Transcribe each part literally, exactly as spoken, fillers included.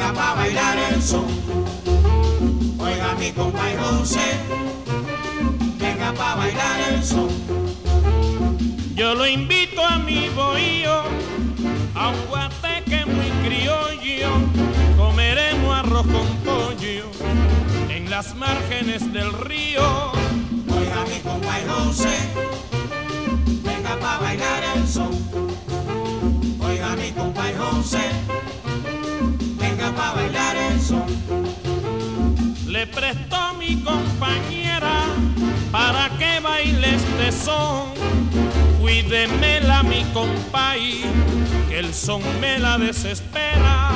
venga pa' bailar el son. Oiga mi compa y José, venga pa' bailar el son. Yo lo invito a mi bohío, a un guateque muy criollo, comeremos arroz con pollo en las márgenes del río. Oiga mi compa y José, venga pa' bailar el son. Oiga mi compa y José, venga pa' bailar el son. Le prestó mi compañera para que baile este son. Cuídemela mi compay, que el son me la desespera.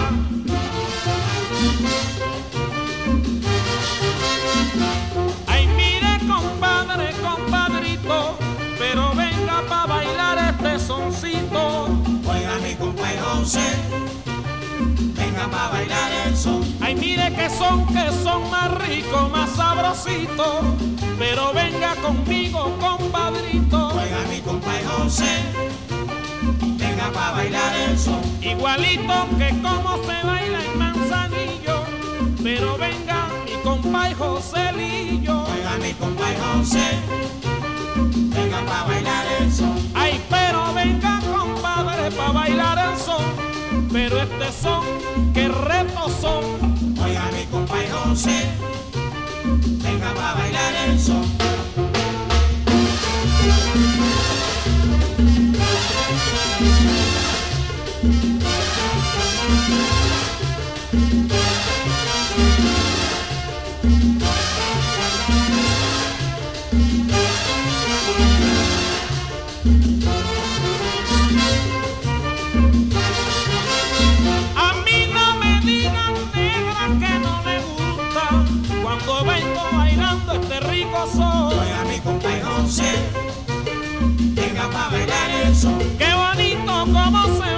Ay, mire compadre, compadrito, pero venga pa' bailar este soncito. Oiga mi compa y José, venga pa' bailar el son. Ay, mire que son, que son más ricos, más sabrositos, pero venga conmigo, compadrito. Oiga mi compa y José, venga pa' bailar el son. Igualito que como se baila en Manzanillo, pero venga mi compa y Joselillo. Oiga mi compa y José, venga pa' bailar el son. Ay, pero venga compadre pa' bailar el son, pero este son, que reto son. Oiga mi compa y José, venga pa' bailar el son. A mí no me digan negra que no me gusta cuando vengo bailando este rico son. Oiga mi compa y José, venga pa' bailar el son. Qué bonito como se